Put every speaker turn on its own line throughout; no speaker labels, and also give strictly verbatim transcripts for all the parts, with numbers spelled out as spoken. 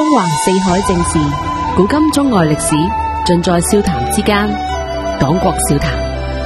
橫四海正事，古今中外歷史，盡在笑談之間。講國笑談。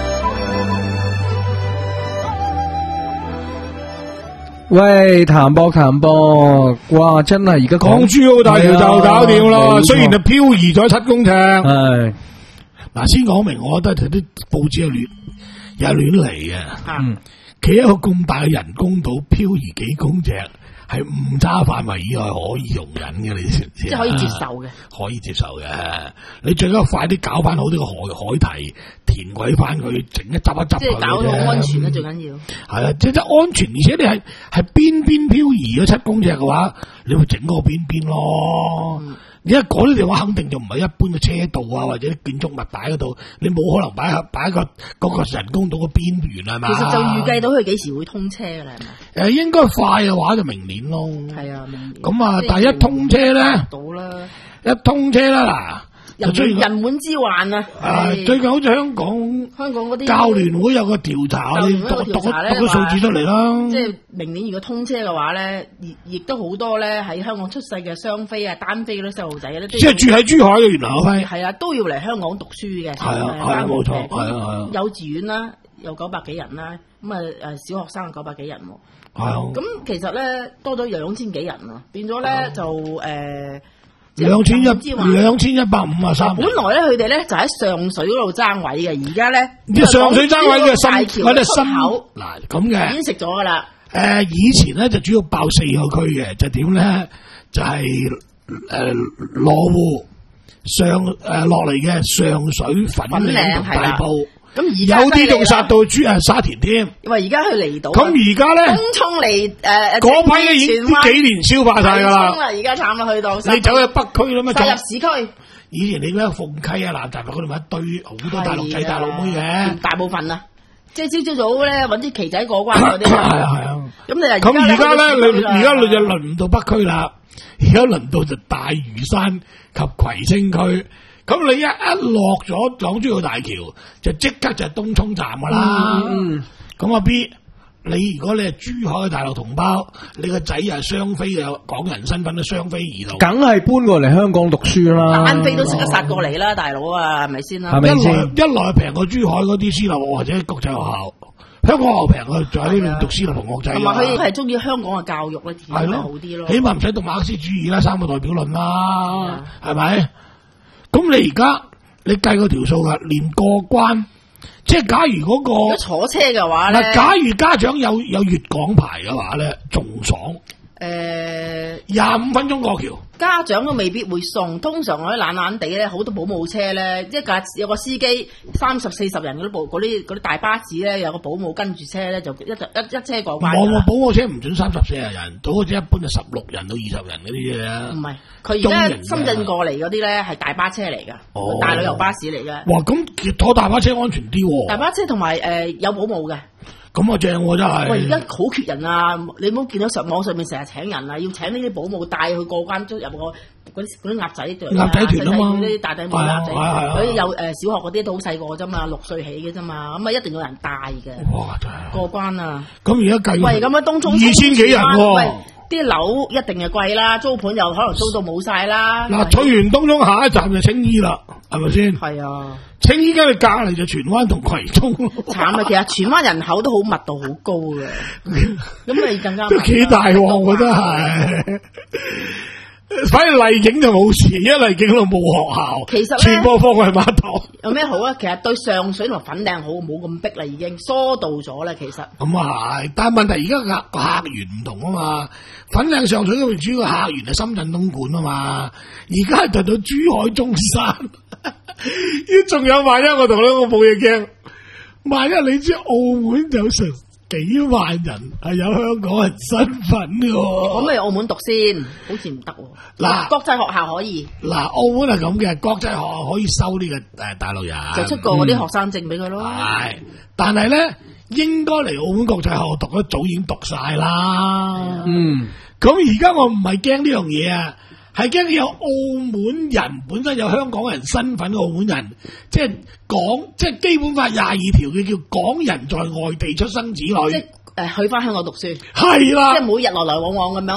喂，譚博譚博，哇，真係而家
港珠澳大橋就搞掂啦，雖然係漂移咗七公尺。
係
嗱，先講明，我覺得啲報紙係亂，又係亂嚟嘅。
嗯，
企一個咁大嘅人工島漂移幾公尺，係誤差範圍以外可以容忍嘅，你知唔知？
即係可以接受嘅，
可以接受嘅。你最緊要快啲搞翻好呢個海海堤，填鬼翻佢，整一執一執佢。
即係搞到安全啦，最緊要。
係啊，即係安全，而且你係係邊邊漂移咗七公尺嘅話，你會整嗰個邊邊咯。嗯而家嗰啲地方肯定就唔係一般嘅車道啊，或者建築物擺嗰度，你冇可能擺喺擺喺個嗰個人工島嘅邊緣係嘛？
其實就預計到佢幾時會通車㗎啦，係咪？
誒，應該快嘅話就明年咯。係
啊，明年。
咁啊，但係一通車咧，
到啦，
一通車啦嗱。
人人滿之患啊！
誒，最近好似香港
香港嗰啲
教聯會有個調查，你讀讀讀個數字出嚟啦。
即係明年如果通車嘅話咧，亦亦都好多咧喺香港出世嘅雙非啊、單非嗰啲細路仔咧，
即係住喺珠海嘅原來嗰批。
係啊，都要嚟香港讀書嘅。
係啊，係啊，冇錯，係啊，係啊。
幼稚園啦，有九百幾人啦，咁啊誒小學生九百幾人喎。
係啊。
咁其實咧多咗兩千幾人啊，變咗咧就誒。
兩千一兩千一百五啊三。
本來咧，佢哋咧就喺上水嗰度爭位嘅，而家咧
即係上水爭位嘅新嗰啲新
口
嗱咁嘅，
已經食咗噶啦。
誒、呃，以前咧就主要爆四個區嘅，就點咧就係誒羅湖上誒落嚟嘅上水粉嶺同大埔。咁而家有啲仲殺到珠誒沙田添，
因為而家佢嚟到，
咁而家咧，
東涌嚟誒
嗰批已經呢幾年消化晒噶啦，
而家慘啦，去到
你走去北區啦嘛，
殺入市區。
以前你嗰個鳳溪啊、南大圍嗰度咪一堆好多大陸仔、大陸妹嘅，
大部分啊，即係朝朝早咧揾啲旗仔過關嗰啲。係
啊係啊，
咁你
咁而家咧，你而家你就輪唔到北區啦，而家輪到就大嶼山及葵青區。咁你一一落咗港珠澳大橋，就即刻就係東涌站噶啦。咁、嗯、阿 B， 你如果你係珠海嘅大陸同胞，你個仔又係雙非嘅港人身份，都雙非兒童，
梗係搬過嚟香港讀書啦。
單非都識得殺過嚟啦，大佬啊，係咪先啦？
係咪先？一來平過珠海嗰啲私立或者國際學校，香港學校平過，就喺呢邊讀私立同國際。
同埋佢係中意香港嘅教育咧，係咯好啲咯。
起碼唔使讀馬克思主義啦，三個代表論啦，係咪？咁你而家你計個條數噶，連過關，即係假如嗰、那個
坐車嘅話咧，
假如家長有有粵港牌嘅話咧，仲爽。誒、
呃，
廿五分鐘過橋，
家長都未必會送。通常我啲懶懶地咧，好多保姆車咧，一架有個司機三十四十人嗰啲部嗰啲嗰啲大巴士咧，有個保姆跟住車咧，就一一一車過關。
我保姆車唔准三十四十人，到嗰隻一般就十六人到二十人嗰啲嘢。
唔係，佢而家深圳過嚟嗰啲咧係大巴車嚟噶，哦、大旅遊巴士嚟嘅。
哇，咁坐大巴車安全啲喎。
大巴車同埋誒有保姆嘅。
咁啊正喎真係！
喂，而家好缺人啊！你唔好見到上網上面成日請人啊，要請呢啲保姆帶佢過關，入個嗰啲嗰啲鴨仔隊啊，
鴨仔團啊嘛，
啲大底帽鴨仔，嗰啲有誒小學嗰啲都好細個啫嘛，六歲起嘅啫嘛，咁啊一定有人帶嘅。哇！真係過關啊！
咁而家計
喂，咁啊東涌
二千幾人喎，
啲樓一定係貴啦，租盤又可能租到冇晒啦。
嗱，去完東涌下一站就青衣啦，係咪先？
係啊。
青衣間你隔籬就荃灣同葵涌，
慘啊！其實荃灣人口都好密度好高嘅，咁你更加
都幾大喎，我覺得係。反正麗景就冇事，因為麗景度冇學校，
其實
全部放喺碼頭。
有咩好啊？其實對上水同粉嶺好，冇咁逼啦，已經疏導咗啦。其實
咁啊係，但係問題而家客客源唔同啊嘛。粉嶺上水嗰邊主要客源係深圳東莞啊嘛，而家就到珠海中山。仲有萬一我同你我冇嘢驚，萬一你知澳門有成幾萬人係有香港人身份嘅，
咁咪澳門讀先，好似唔得。嗱，國際學校可以。嗱，
澳門係咁嘅，國際學校可以收呢、這個誒大陸人，
就出過嗰啲學生證俾佢咯。
係、嗯，但係咧應該嚟澳門國際學校讀，一早已經讀晒啦。嗯，咁而家我唔係驚呢樣嘢啊。係驚有澳門人本身有香港人身份嘅澳門人，即係港，即係基本法廿二條嘅叫港人在外地出生子女，
即係誒去翻香港讀書，
係啦，
即係每日來來往往咁樣。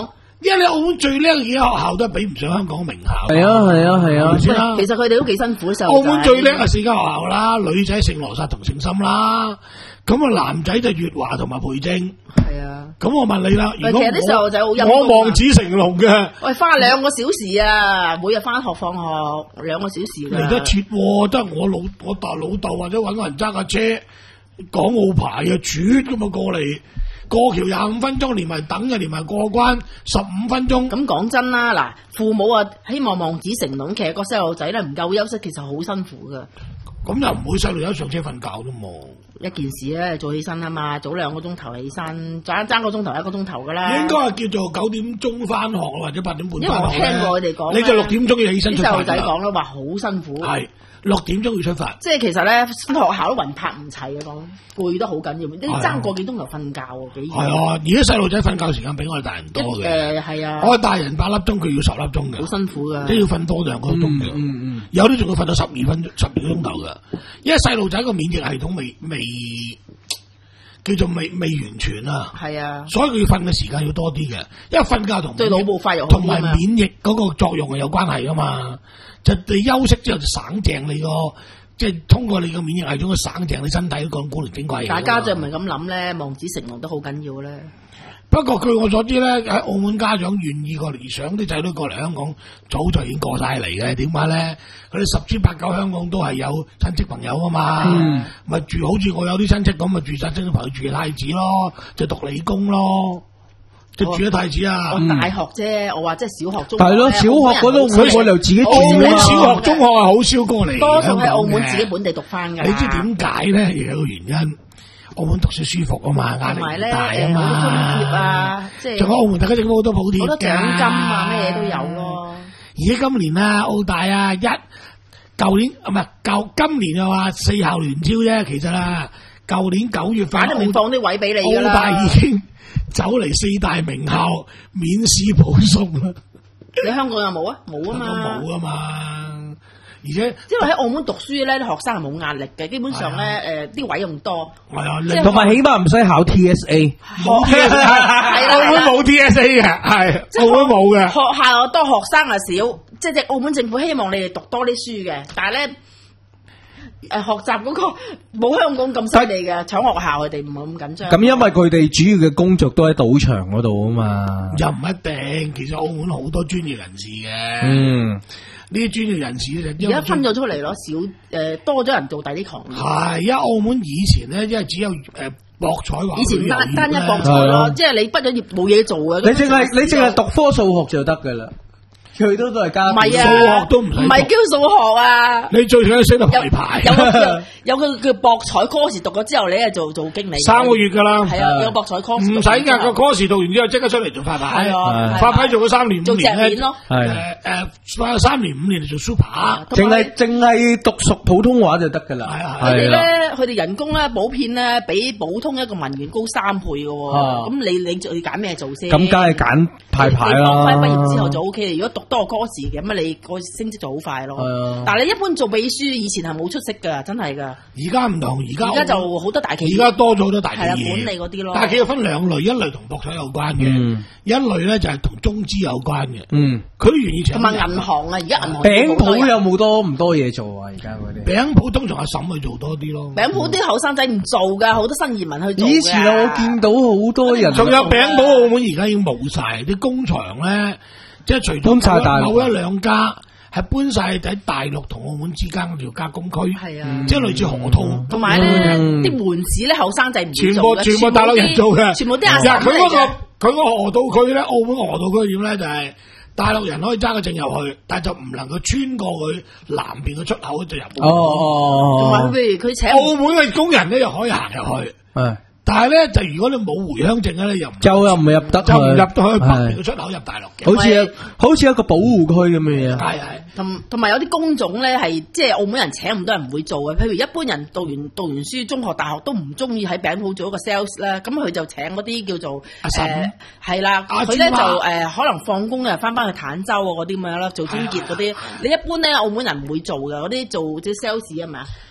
因為你澳門最叻嘅學校都係比唔上香港名校。
係啊係啊係啊，
係咪先
其實佢哋都幾辛苦嘅。
澳門最叻係四間學校啦，女仔聖羅撒同聖心啦，咁啊男仔就粵華同埋培正。
係啊，
咁我問你啦，如果
其實啲細路仔好陰功啊
我望子成龍嘅，
喂，花兩個小時啊，每日翻學放學兩個小時㗎
嚟得切喎，得我老我大老豆或者揾個人揸架車港澳牌嘅轉咁啊過嚟。過橋廿五分鐘，連埋等嘅，連埋過關十五分鐘。
咁講真啦，嗱，父母啊希望望子成龍，其實個細路仔咧唔夠休息，其實好辛苦噶。
咁又唔會細路仔上車瞓覺啫嘛。
一件事咧，早起身啊嘛，早兩個鐘頭起身，爭爭個鐘頭一個鐘頭噶啦。
應該係叫做九點鐘翻學或者八點半翻學。
因為我聽過佢哋講，
你就六點鐘要起身出發。
啲細路仔講啦，話好辛苦。
係六點鐘要出發。
即係其實咧，學校都魂魄唔齊嘅講，攰得好緊要，你爭個幾鐘頭瞓覺喎，幾
係啊！而家細路仔瞓覺時間比我哋大人多嘅。
誒係啊，
我哋大人八粒鐘，佢要十粒鐘嘅。
好辛苦㗎，
都要瞓多兩個鐘嘅。
嗯嗯，
有啲仲要瞓到十二分鐘、十二個鐘頭㗎。因為細路仔個免疫系統未未叫做未未完全啊。
係啊，
所以佢要瞓嘅時間要多啲嘅，因為瞓覺同
對腦部發育
同埋免疫嗰個作用係有關係㗎嘛。就你休息之後就省淨你個，即係通過你個免疫系統去省淨你身體嗰個古靈精怪嘢。
大家就唔係咁諗咧，望子成龍都好緊要咧。
不過據我所知咧，喺澳門家長願意過嚟想啲仔女過嚟香港，早就已經過晒嚟嘅。點解咧？佢哋十之八九香港都係有親戚朋友啊嘛，咪、嗯、住好似我有啲親戚咁，咪住晒親戚朋友住嘅太子咯，就讀理工咯，就住咗太子啊。
我大學啫，我話即係小學中學。
係咯，小學嗰度會過嚟自己住
澳門
啊。
小學中學係好少過嚟，
多數喺澳門自己本地讀翻㗎。
你知點解咧？亦有個原因。澳門讀書舒服啊嘛，壓力唔大啊嘛，
好多津貼啊，即係
仲有澳門大家政府好多補貼，
好多獎金啊，咩嘢都有咯。
而家今年啊，澳大啊一舊年唔係舊今年啊話四校聯招啫，其實啊舊年九月份
都未放啲位俾你㗎啦。
澳大已經走嚟四大名校免試保送啦。
你香港有冇啊？冇啊嘛，
冇啊嘛。而且，
因為喺澳門讀書咧，啲學生係冇壓力嘅，基本上咧，誒啲位用多，
係啊，
同埋起碼唔使考 T S A，
冇 T S A， 澳門冇 T S A 嘅，係澳門冇嘅。
學校又多，學生又少，即係澳門政府希望你哋讀多啲書嘅，但係咧，誒學習嗰個冇香港咁犀利嘅，搶學校佢哋唔係咁緊張。
咁因為佢哋主要嘅工作都喺賭場嗰度啊嘛，
又唔一定，其實澳門好多專業人士嘅。
嗯。
呢啲專業人士咧就
而家分咗出嚟咯，少誒、呃、多咗人做第啲行業。
係，因為澳門以前咧，因為只有誒、呃、博彩話，
以前單單一博彩咯，即係你畢咗業冇嘢做嘅。
你淨係你淨係讀科數學就得㗎啦。佢都都係加，
唔係啊，
數學都唔使，
唔係叫數學啊。
你最緊要識得排牌。
有個叫有個叫博彩 course 讀咗之後，你係做做經理。
三個月㗎啦。
係啊，有博彩 course。
唔使㗎，個 course 讀完之後即刻出嚟做發牌。係啊，發牌做咗三年五年咧。
咯。
係誒誒，三年五年就做 super。
淨係淨係讀熟普通話就得㗎啦。
係啊。
佢哋咧，佢哋人工咧，普遍咧比普通一個文員高三倍㗎喎。咁你你要揀咩做先？
咁梗係揀派牌啦。
你畢業之後就 O K。如果讀多個 course 嘅。咁啊，你個升職就好快咯。Uh, 但係你一般做秘書，以前係冇出息噶，真係噶。
而家唔同，而家
而家就好多大企業。
而家多咗好多大企業。係啊，
管理嗰啲咯。
大企業分兩類，一類同博彩有關嘅，嗯、一類咧就係同中資有關嘅。嗯，佢都願意請。
同埋銀行啊，而家銀行
餅鋪有冇多唔多嘢做啊？而家嗰啲
餅鋪通常阿嬸去做多啲咯。
餅鋪啲後生仔唔做噶，好多新移民去做。
以前我見到好多人。
仲有餅鋪，澳門而家已經冇晒啲工場咧，即係除咗某一兩家。係搬晒喺大陸同澳門之間嗰條加工區，係啊，即係類似河套。
同埋咧，啲門市咧後生仔唔
全部全部大陸人做嘅，
全部啲阿嬸嚟嘅。
佢嗰個佢嗰個河套區咧，澳門河套區點咧就係大陸人可以揸個證入去，但係就唔能夠穿過佢南邊嘅出口就入。哦
哦
同埋譬如佢請
澳門嘅工人咧又可以行入去。係。但係咧，就如果你冇回鄉證咧，又
就又唔入得，
就唔入到去北邊嘅出口入大陸嘅，
好似好似一個保護區咁嘅嘢。
係係，
同同埋有啲工種咧係即係澳門人請咁多人唔會做嘅，譬如一般人讀完讀完書，中學、大學都唔中意喺餅鋪做一個 sales 啦，咁佢就請嗰啲叫做誒係啦，佢咧就誒可能放工啊翻返去坦洲啊嗰啲咁樣啦，做清潔嗰啲。你一般咧澳門人唔會做嘅，嗰啲做啲 sales 啊嘛。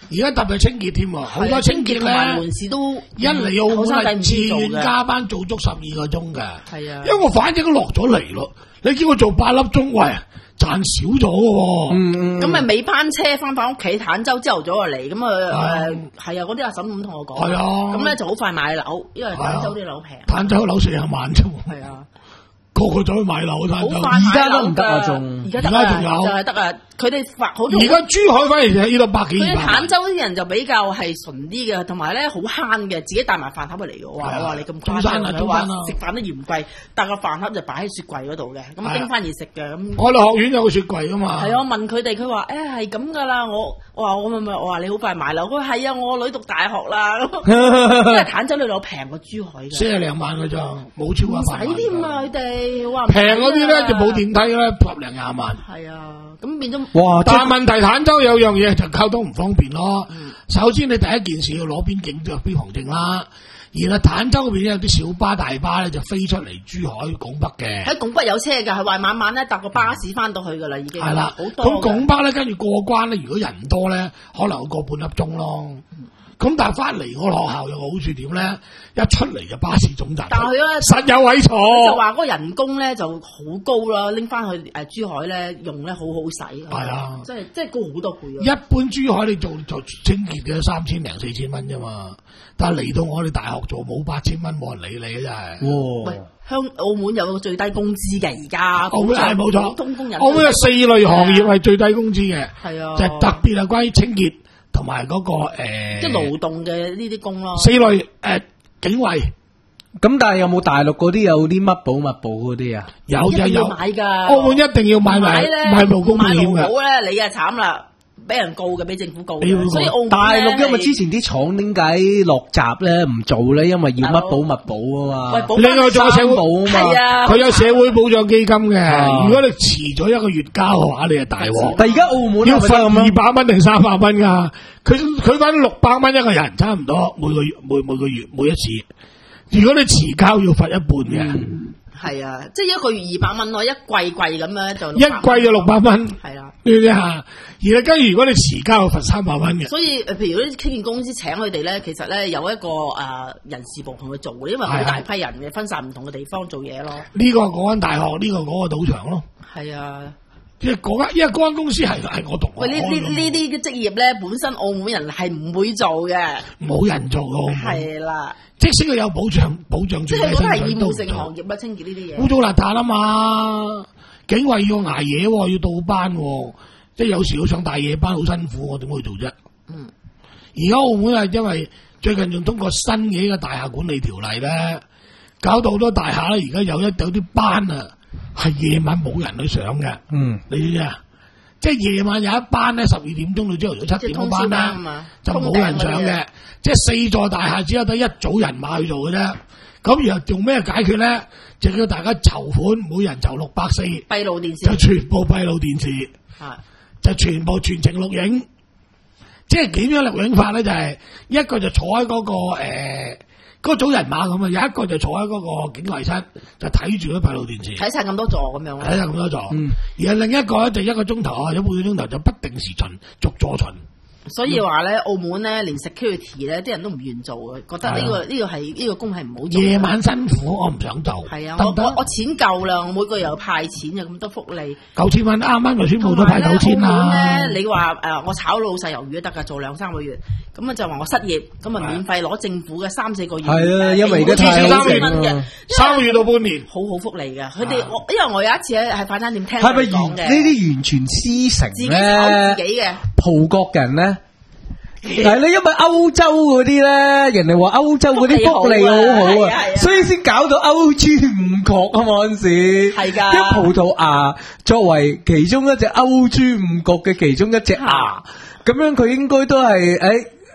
而家特別清潔添喎，好多清潔
同埋
咧，
門市都
一嚟澳門係自願
加，
加班做足十二個鐘嘅。
係啊，
因為我反正都落咗嚟咯，你叫我做八粒鐘，喂，賺少咗嘅。
嗯嗯，
咁咪尾班車翻返屋企，坦洲朝頭早就嚟，咁啊誒係啊，嗰啲阿嬸咁同我講，
係啊，
咁咧就好快買樓，因為坦洲啲樓平，
坦洲樓四十萬啫喎，
係啊。
個個走去買樓，坦洲
而家都唔得啊，仲
而家
而家仲有
就係得啊！佢哋發好多。
而家珠海反而就係呢度百幾
佢哋
二百萬。
坦洲啲人就比較係純啲嘅，同埋咧好慳嘅，自己帶埋飯盒嚟嘅。我話我話你咁誇張，佢話食飯都嫌貴，但個飯盒就擺喺雪櫃嗰度嘅，咁叮翻熱食嘅。咁
我哋學院有個雪櫃噶嘛。
係啊，我問佢哋，佢話誒係咁噶啦。我我話我咪咪我話你好快買樓，佢話係啊，我女讀大學啦。因為坦洲啲樓平過珠海嘅，
四廿零萬嘅咋，冇超過
唔使添啊！佢哋話
平嗰啲咧就冇電梯啦，十零廿萬。
係啊，咁變咗
哇！
但係問題坦洲有樣嘢就交通唔方便咯。嗯、首先你第一件事要攞邊境嘅邊防證啦，然後坦洲嗰邊有啲小巴大巴咧就飛出嚟珠海拱北嘅。喺
拱北有車㗎，係話晚晚咧搭個巴士翻到去㗎啦，已經
係啦。咁拱北咧跟住過關咧，如果人多咧，可能要過半粒鐘咯。咁、嗯、但係翻嚟個學校有個好處點咧？一出嚟就巴士總站，
但係佢咧
實有位坐。
就話嗰個人工咧就好高啦，拎翻去誒珠海咧用咧好好使。
係啊，
即係即係高好多倍。
一般珠海你做做清潔嘅三千零四千蚊啫嘛，但係嚟到我哋大學做冇八千蚊，冇人理你嘅真係。
喂，香澳門有個最低工資嘅而家。
澳門係冇錯，
普通工人。
澳門有四類行業係最低工資嘅。
係啊，
就係特別係關於清潔同埋嗰個誒，
即係勞動嘅呢啲工咯。
四類誒、呃、警衛。
咁但係有冇大陸嗰啲有啲乜保乜保嗰啲啊？
有有有
買㗎，
澳門一定要買埋買勞工保險㗎。
買勞保咧，你啊慘啦，俾人告嘅，俾政府告嘅。所以澳門
大陸因為之前啲廠點解落閘咧唔做咧？因為要乜保乜保啊嘛。
另外仲有社會保啊
嘛，
佢有社會保障基金嘅。如果你遲咗一個月交嘅話，你係大鑊。
但係而家澳門
要罰二百蚊定三百蚊㗎。佢佢揾六百蚊一個人，差唔多每個月每每個月每一次。如果你遲交要罰一半嘅，
係、嗯、啊，即係一個月二百蚊咯，一季季咁樣就
一季就六百蚊，
係啦。
你睇下，而家跟住如果你遲交，罰三百蚊嘅。
所以誒，譬如嗰啲清潔公司請佢哋咧，其實咧有一個誒、呃、人事部同佢做嘅，因為好大批人嘅，分散唔同嘅地方做嘢咯。
呢、這個嗰間大學，呢、這個嗰個賭場咯。
係啊。
即係嗰間，因為嗰間公司係係我讀。
喂，呢呢呢啲嘅職業咧，本身澳門人係唔會做嘅，
冇人做嘅。
係啦，
即使佢有保障，保障住。
即係嗰係義務性行業啦，清潔呢啲嘢。
污糟邋遢啊嘛，警衛要挨夜，要倒班，即係有時要上大夜班，好辛苦，我點會做啫？嗯。而家澳門係因為最近仲通過新嘅呢個大廈管理條例咧，搞到好多大廈咧，而家有一有啲班啊。係夜晚冇人去上嘅，嗯，你知唔知啊？即係夜晚有一班咧，十二點鐘到朝頭早七點嗰班啦，就冇人上嘅。即係四座大廈只有得一組人馬去做嘅啫。咁然後用咩解決咧？就叫大家籌款，每人籌六百四，
閉路電視
就全部閉路電視，啊，就全部全程錄影。即係點樣錄影法咧？就係、是、一個就坐喺嗰、那個誒。呃嗰組人馬咁啊，有一個就坐喺嗰個警衛室，就睇住嗰閉路電視，
睇晒咁多座咁樣，
睇晒咁多座。嗯，而係另一個咧就一個鐘頭啊，有半個鐘頭就不定時巡，逐座巡。所以話咧，澳門咧連 security 咧，啲人都唔願做嘅，覺得呢、這個呢、這個係呢、這個工係唔好做。夜晚辛苦，我唔想做。係啊，我我我錢夠啦，我每個月有派錢，有咁多福利。九千蚊啱啱就宣布咗派九千啦。你話誒、呃，我炒老細魷魚都得噶，做兩三個月，咁啊就話我失業，咁啊免費攞政府嘅三四個月。係啊，因為而家太三個月嘅，三個月到半年，好好福利嘅。佢哋我因為我有一次喺喺快餐店聽佢講嘅，呢啲完全師承咧，自己炒自己嘅葡國人咧。但係咧，因為歐洲嗰啲咧，人哋話歐洲嗰啲福利好好啊，所以先搞到歐豬五國啊嘛嗰陣時。係噶，啲葡萄牙作為其中一隻歐豬五國嘅其中一隻牙，咁樣佢應該都係誒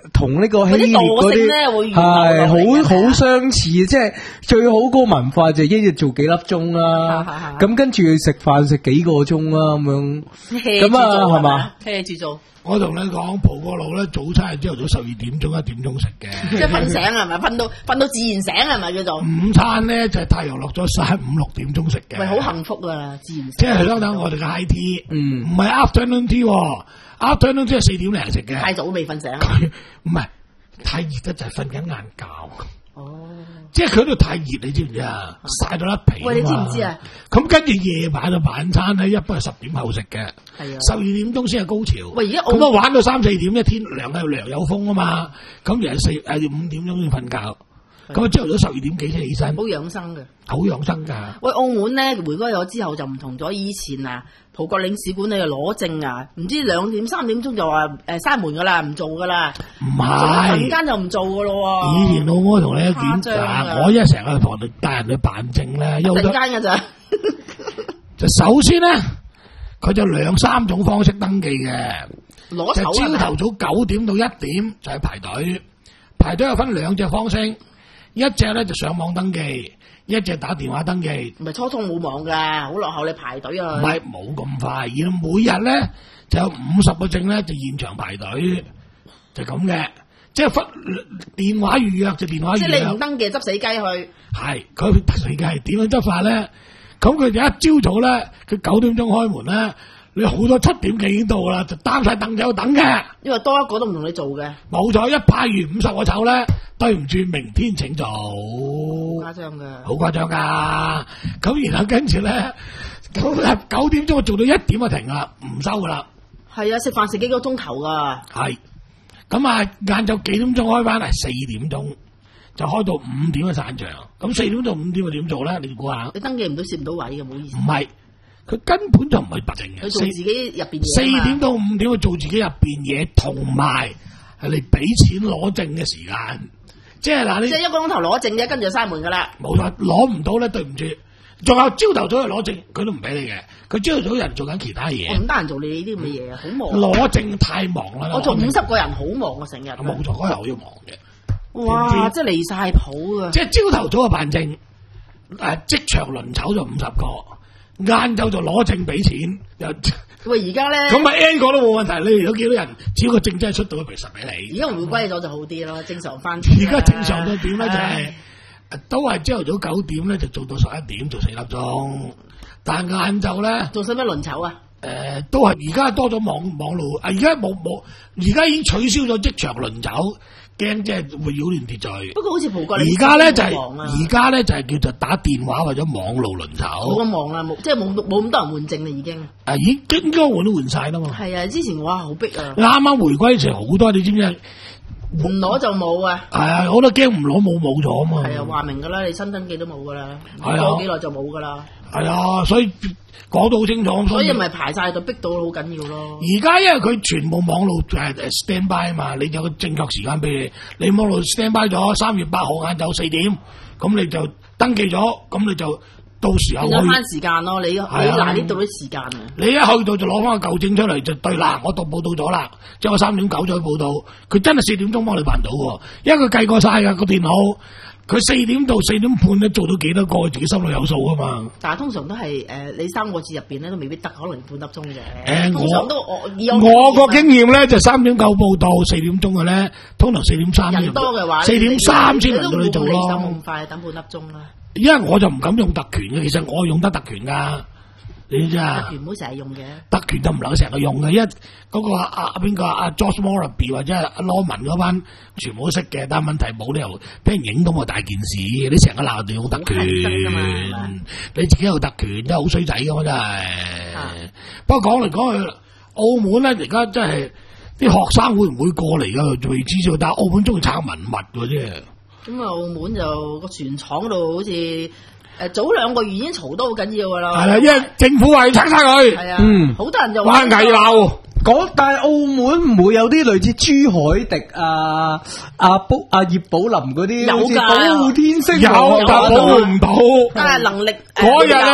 同呢個希臘嗰啲係好好相似，即係最好嗰個文化就一日做幾粒鐘啦，咁跟住食飯食幾個鐘啦咁樣，咁啊係嘛？
聽住做。
我同你講，蒲過路咧，早餐係朝頭早十二點鐘一點鐘食嘅，
即係瞓醒係咪？瞓到瞓到自然醒係咪叫做？
午餐咧就係太陽落咗晒五六點鐘食嘅，
咪好幸福啊！自然醒
即係相等我哋嘅 high tea，
嗯，
唔係 afternoon tea，afternoon tea 係四點零食嘅，
太早未瞓醒，
唔係太熱得就係瞓緊晏覺。
哦，
即係佢度太熱，你知唔知啊？曬到甩皮。
喂，你知唔知啊？
咁跟住夜晚嘅晚餐咧，一般係十點後食嘅。
係啊，
十二點鐘先係高潮。
喂，而家
咁啊玩到三四點，一天涼有涼有風啊嘛。咁又係四誒五點鐘先瞓覺。咁啊朝頭早十二點幾先起身。
好養生嘅，
好養生㗎。
喂，澳門咧回歸咗之後就唔同咗以前啊。葡國領事館你就攞證啊，唔知兩點三點鐘就話誒閂門噶啦，唔做噶啦。
唔係，
陣間就唔做噶咯喎。
以前老母同你一檢查，我一成日同人帶人去辦證咧，有好多。
陣間㗎咋？
就首先咧，佢就兩三種方式登記嘅。
攞
就朝頭早九點到一點就係排隊，排隊有分兩隻方式，一隻咧就上網登記。一隻打電話登記，
唔係初初冇網㗎，好落後你排隊啊！
唔係冇咁快，而每日咧就有五十個證咧就現場排隊，就咁嘅，即係分電話預約就電話預約。
即係你唔登記執死雞去。
係佢執死雞點樣執法咧？咁佢哋一朝早咧，佢九點鐘開門咧，你好多七點幾已經到啦，就擔晒凳仔喺度等嘅。
因為多一個都唔同你做嘅。冇
錯，一派完五十個籌咧，對唔住，明天請做。
誇張㗎，
好誇張㗎！咁然後跟住咧，九九點鐘做到一點就停啦，唔收㗎啦。
係啊，食飯食幾個鐘頭㗎。係。
咁啊，晏晝幾點鐘開翻嚟？四點鐘就開到五點嘅散場。咁四點到五點就點做咧？你估下？
你登記唔到，攝唔到位嘅，唔好意思。
唔係，佢根本就唔係白證嘅。
佢做自己入邊嘢。
四點到五點去做自己入邊嘢，同埋係你俾錢攞證嘅時間。即係嗱，你
即係一個鐘頭攞證啫，跟住就閂門噶啦。
冇錯，攞唔到咧，對唔住。仲有朝頭早去攞證，佢都唔俾你嘅。佢朝頭早人做緊其他嘢。我
唔得閒做你呢啲咁嘅嘢啊，好忙。
攞證太忙啦。
我做五十個人好忙啊，成日。
冇錯，嗰日好要忙嘅。
哇！即係離晒譜啊！
即係朝頭早就辦證，誒即場輪籌就五十個，晏晝就攞證俾錢。
喂，而家咧
咁咪 N 個都冇問題。你如果見到人，只要個證真係出到，譬如十俾你。
而家回歸咗就好啲咯，正常翻。
而家正常到點咧？就係都係朝頭早九點咧，就做到十一點，做四粒鐘。但係晏晝咧，
做使乜輪籌啊？
誒，都係而家多咗網網路，啊而家冇冇，而家已經取消咗即場輪籌。驚即係會擾亂秩序。
不過好似葡國，
而家咧就係而家咧就係叫做打電話或者網路輪籌。
冇咁忙啦，冇即係冇冇咁多人換證啦，已經。
啊，已經應該換都換晒啦嘛。
係啊，之前哇好逼啊。
啱啱回歸時好多，你知唔知？
唔攞就冇啊。
係啊，我都驚唔攞冇冇咗啊嘛。
係啊，話明噶啦，你新登記都冇噶啦，
係啊，
過幾耐就冇噶啦。
係啊，所以講到好清楚。
所以咪排晒度，逼到好緊要咯。
而家因為佢全部網路誒 stand by 啊嘛，你有個正確時間俾你，你網路 stand by 咗三月八號晏晝四點，咁你就登記咗，咁你就到時候
變咗慳時間咯。你你嗱呢度啲時間啊，
你一去到就攞翻個舊證出嚟就對啦，我到報到咗啦，即係我三點九就去報到，佢真係四點鐘幫你辦到喎，因為佢計過晒㗎個電腦。佢四點到四點半咧做到幾多個，自己心裏有數啊嘛。但係通常都係誒、呃，你三個字入邊咧都未必得，可能半粒鐘嘅。誒、呃，通常都我我個經驗咧就三點九報到，四點鐘嘅咧，通常四點三。人多嘅話，四點三先輪到你做咯。你咁快等半粒鐘啦。因為我就唔敢用特權嘅，其實我用得特權㗎。你知啊？特權唔好成日用嘅。特權就唔能夠成日用嘅，因為嗰個阿阿邊個阿 George Morabee 或者阿羅文嗰班全部都識嘅，但係問題冇理由俾人影到我大件事。你成日鬧人哋用特權，你自己有特權真係好衰仔㗎嘛真係。啊、不過講嚟講去，澳門咧而家真係啲學生會唔會過嚟㗎？未知道，但係澳門中意炒文物嘅啫。咁啊，澳門就個船廠度好似。誒，早兩個月已經嘈得好緊要噶啦，係啦，因為政府話要拆晒佢，係啊，嗯，好多人就話危樓，講但係澳門唔會有啲類似朱凱迪啊、阿寶、阿葉寶林嗰啲，有噶，保護天星有，但保護唔到，但係能力嗰日咧，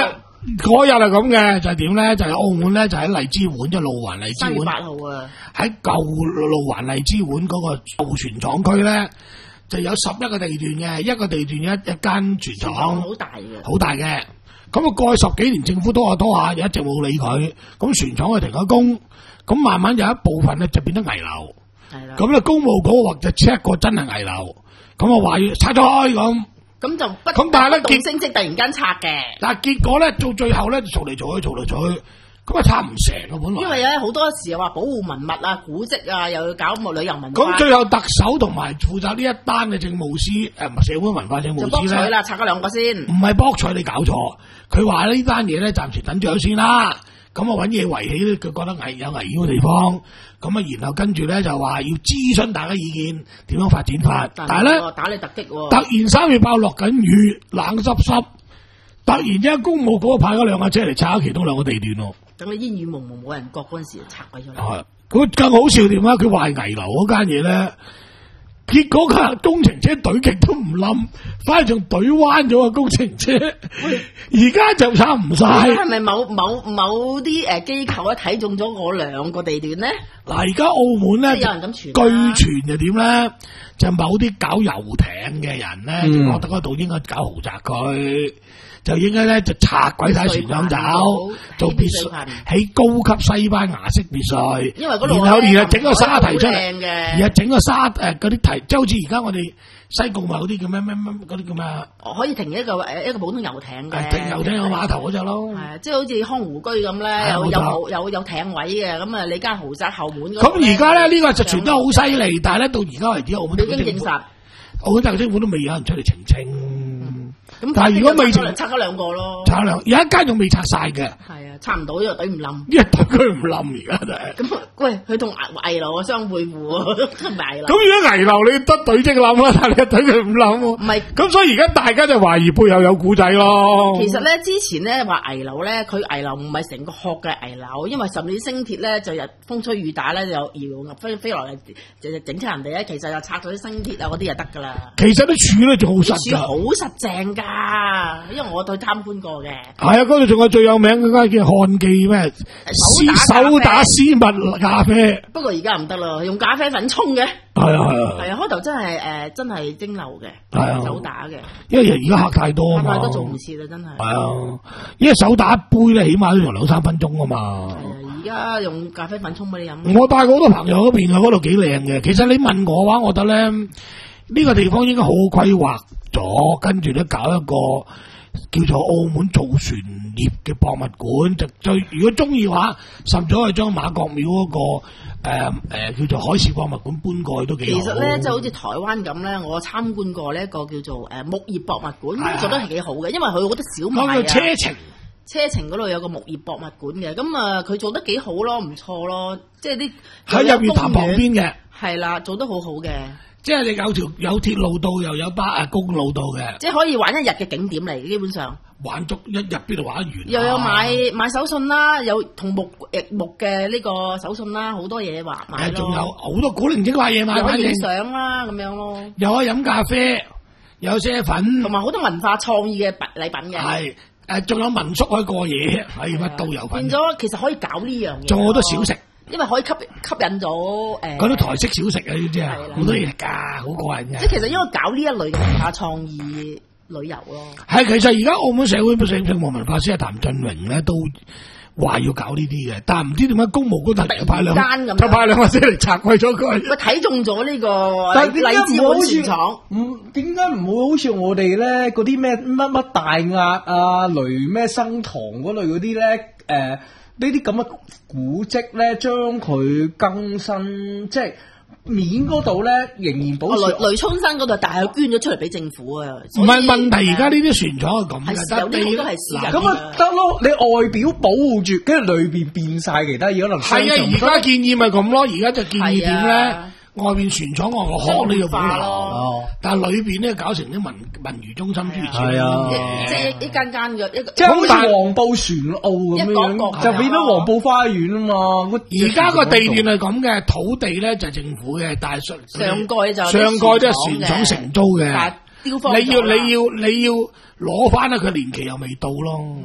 嗰日係咁嘅，就係點咧？就係、是、澳門咧，就喺荔枝灣，即係路環荔枝灣。三月
八號啊！喺
舊路環荔枝灣嗰個造船廠區咧，就有十一個地段嘅，一個地段一一間船廠，
好大嘅，
好大嘅。咁啊，過去十幾年政府拖下拖下，又一直冇理佢。咁船廠佢停咗工，咁慢慢有一部分咧就變得危樓。係啦。咁咧工務局話就 check 過真係危樓，咁啊話要拆咗開咁。咁
就不咁，但係咧結升職突然間拆嘅。
但係結果咧，到最後咧就嘈嚟嘈去，嘈嚟嘈去，咁啊拆唔成啊本來。因
為咧好多時又話保護文物啊、古蹟啊，又要搞個旅遊文化。
咁最後特首同埋負責呢一單嘅政務司誒、呃，社會文化政務司咧，就
博取啦，拆咗兩個先。
唔係博取，你搞錯。佢話呢單嘢咧，暫時等住先啦。咁啊揾嘢圍起咧，佢覺得危有危險嘅地方。咁啊，然後跟住咧就話要諮詢大家意見，點樣發展法。但係咧
打你突擊喎，
突然三月爆落緊雨，冷濕濕，突然之間工務局派咗兩架車嚟拆其中兩個地段咯。
等你煙雨蒙蒙冇人覺嗰陣時就拆鬼咗啦。
係，咁更好笑點啊？佢話係危樓嗰間嘢咧，結果架工程車懟極都唔冧，反而仲懟彎咗個工程車。而家就拆唔晒。
係咪某某某啲誒機構咧睇中咗我兩個地段咧？
嗱，而家澳門咧，
有人咁傳，
據傳就點咧？就某啲搞遊艇嘅人咧，嗯、覺得嗰度應該搞豪宅區，就應該咧就拆鬼晒船廠走，做別墅，起高級西班牙式別墅。因為嗰度然後然後整個沙堤出嚟，然後整個沙誒嗰啲堤，即係好似而家我哋西貢咪嗰啲叫咩咩咩嗰啲叫咩？
可以停一個誒一個普通遊艇嘅，
停遊艇個碼頭嗰隻咯。
係啊，即係好似康湖居咁咧，有有有有艇位嘅，咁啊你間豪宅後門。
咁而家咧呢個就傳得好犀利，但係咧到而家為止，澳門特區政府，澳門特區政府都未有人出嚟澄清。咁但係如果未
拆咗兩個咯，
拆兩有一間仲未拆晒嘅。
係啊，拆唔到因為懟唔冧，
因為懟佢唔冧而家就係。
咁喂，佢同危樓相配互啊，都唔係危樓。
咁如果危樓你得懟即冧啦，但係你懟佢唔冧喎。唔係，咁所以而家大家就懷疑背後有古仔咯。
其實咧之前咧話危樓咧，佢危樓唔係成個殼嘅危樓，因為甚至升鐵咧就日風吹雨打咧就搖飛飛落嚟就就整親人哋咧，其實就拆咗啲升鐵啊嗰啲就得噶啦。
其實啲柱咧就好實
柱好實正㗎。因為我對參觀過嘅，係
啊，嗰度仲有最有名嗰間叫漢記咩？手打絲襪咖啡。
不過而家唔得啦，用咖啡粉沖嘅。
係啊係啊。
係啊，開頭真係誒，真係蒸餾嘅。
係啊。
手打嘅。
因為而家客太多啊嘛。
客太多做唔切啦，真係。
係啊，因為手打一杯咧，起碼都用兩三分鐘啊嘛。係啊，
而家用咖啡粉沖俾你飲。
我帶過好多朋友嗰邊啊，嗰度幾靚嘅。其實你問我嘅話，我覺得咧呢、呢個地方應該好好規劃咗，跟住咧搞一個叫做澳門造船業嘅博物館，就最如果中意嘅話，甚至可以將馬國廟嗰、那個誒誒、呃呃、叫做海事博物館搬過去都幾好。
其實咧，即係好似台灣咁咧，我參觀過呢一個叫做誒木業博物館，做得係幾好嘅，因為佢好多小賣啊。
車程
車程嗰度有個木業博物館嘅，咁啊佢做得幾好咯，唔錯咯，即係啲
喺入面潭旁邊嘅，
係啦，做得好好嘅。即
係你有條有鐵路道又有巴啊公路道嘅，
即係可以玩一日嘅景點嚟，基本上
玩足一日邊度玩完？
又有買買手信啦，有同木木嘅呢個手信啦，好多嘢話買咯。仲有好多古靈精怪嘢買，又可以影相啦咁樣咯。
又可以飲咖啡，又有啡粉，
同埋好多文化創意嘅禮品嘅。
係誒，仲有民宿可以過夜，係乜都有。
變咗其實可以搞呢樣嘢，
仲有好多小食。
因為可以吸吸引咗誒，
嗰啲台式小食啊，呢啲啊，好多嘢㗎，好過癮嘅。
即係其實應該搞呢一類嘅文化創意旅遊咯。
係，其實而家澳門社會政政務文化司啊譚俊榮咧都話要搞呢啲嘅，但係唔知點解公務局突然派兩間就派兩個車嚟拆毀咗佢。
佢睇中咗呢個荔枝灣船廠，
唔點解唔會好似我哋咧嗰啲咩乜乜大押啊、雷咩生堂嗰類嗰啲咧誒？呢啲咁嘅古蹟咧，將佢更新，即係面嗰度咧，仍然保持。
雷雷涌山嗰度，但係佢捐咗出嚟俾政府啊！
唔係問題，而家呢啲船廠係咁嘅，
有啲都係私人。
咁啊得咯，你外表保護住，跟住裏邊變晒其他嘢，可能
係啊！而家建議咪咁咯，而家就建議點咧？外邊船廠外個殼呢要保留，但係裏邊咧搞成啲文文娛中心諸如此類，
係
即係一間間嘅一個，
即係好似黃埔船澳咁樣，就變咗黃埔花園啊嘛。
而家個地段係咁嘅，土地咧就係政府嘅，但係上
上蓋就
上蓋都係船廠承租嘅。你要你要你要攞翻啦，佢年期又未到咯。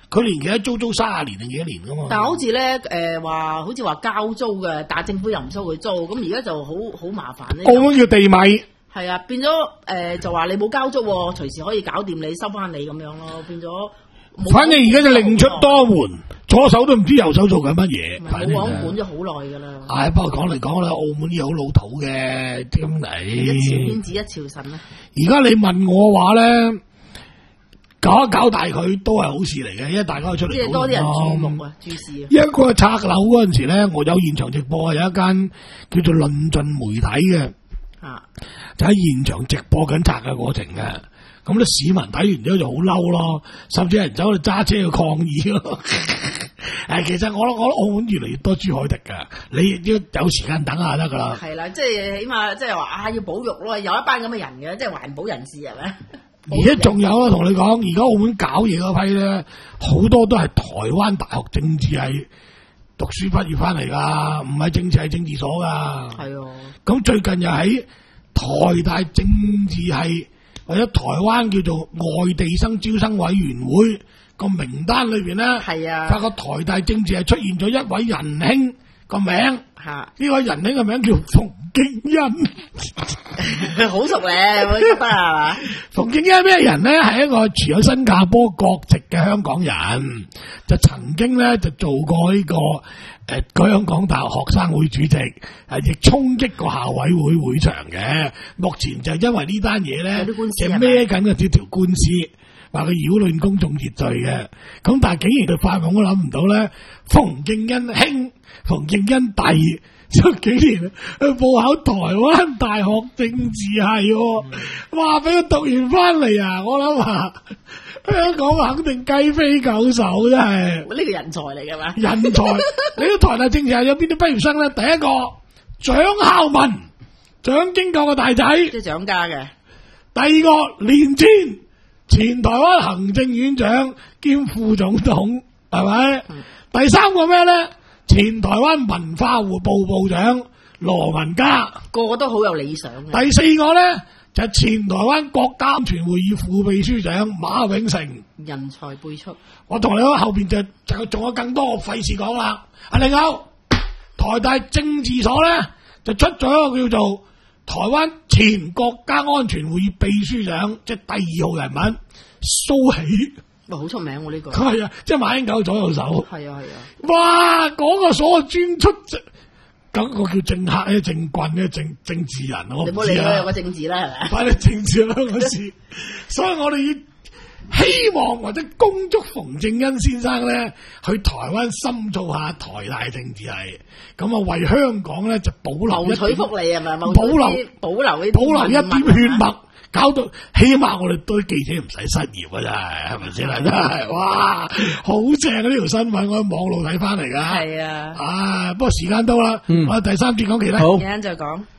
佢年期一租租卅年定幾多年噶嘛？
但係好似咧誒話，好似話交租嘅，但係政府又唔收佢租，咁而家就好好麻煩咧。
澳門叫地米。
係啊，變咗誒、呃、就話你冇交租，隨時可以搞掂你收翻你咁樣咯，變咗。
反正而家就另出多門，左手都唔知右手做緊乜嘢。
冇網管咗好耐㗎啦。
唉、哎，不過講嚟講啦，澳門又好老土嘅，咁嚟。
一朝天子一朝臣啊！
而家你問我話咧，搞一搞大佢都係好事嚟嘅，因為大家出嚟。即係多啲人注目啊，注視啊。一個拆樓嗰陣時咧，我有現場直播，有一間叫做論盡媒體嘅。啊！就喺現場直播緊拆嘅過程嘅，咁啲市民睇完之後就好嬲咯，甚至有人走去揸車去抗議咯。誒，其實我我覺得澳門越嚟越多朱凱迪噶，你要有時間等下得噶啦。係啦，即係起碼即係話啊，要保育咯，有一班咁嘅人嘅，即係環保人士係咪？而家仲有啊，同你講，而家澳門搞嘢嗰批咧，好多都係台灣大學政治系讀書畢業翻嚟噶，唔係政治系政治所噶。係啊。咁最近又喺台大政治系或者台灣叫做外地生招生委員會個名單裏邊咧，係啊，發覺台大政治系出現咗一位仁兄個名，吓呢位仁兄嘅名叫馮敬恩，好熟咧，我覺得係嘛？馮敬恩咩人咧？係一個持有新加坡國籍嘅香港人，就曾經咧就做過呢、這個。誒、呃，香港大學學生會主席，誒、啊，亦衝擊過校委會會場嘅。目前就因為呢單嘢咧，就孭緊嘅呢條官司，話佢擾亂公眾秩序嘅。咁但係竟然佢發夢都諗唔到咧，馮敬恩兄、馮敬恩弟，就竟然去報考台灣大學政治系，哇！俾佢讀完翻嚟啊，我諗下。香港肯定雞飛狗手，真係呢個人才嚟嘅嘛？人才，你個台大政治系有邊啲畢業生咧？第一個蔣孝文，蔣經國嘅大仔，即係蔣家嘅。第二個連戰，前台灣行政院長兼副總統，係咪？嗯、第三個咩咧？前台灣文化部部長羅文嘉，個個都好有理想嘅。第四個咧？就係前台灣國家安全會議副秘書長馬永成，人才輩出。我同你講後邊就就仲有更多，費事講啦。啊，另外台大政治所咧就出咗一個叫做台灣前國家安全會議秘書長，即係第二號人物蘇喜。哇，好出名喎呢個。係啊，即係馬英九左右手。係啊係啊。哇，嗰個所專出。咁個叫政客咧、政棍咧、政政治人，我唔知啊。你冇理佢有個政治啦，係咪？反正政治啦嗰時，所以我哋要希望或者恭祝馮敬恩先生咧去台灣深造下台大政治系，咁啊為香港咧就保留一取福利係咪？保留保留呢保留一點血脈。搞到起碼我哋堆記者唔使失業啊！真係係咪先啦？真係哇，好正啊！呢條新聞我喺網路睇翻嚟噶。係啊，啊不過時間到啦，嗯、我哋第三節講其他，好，陣間再講。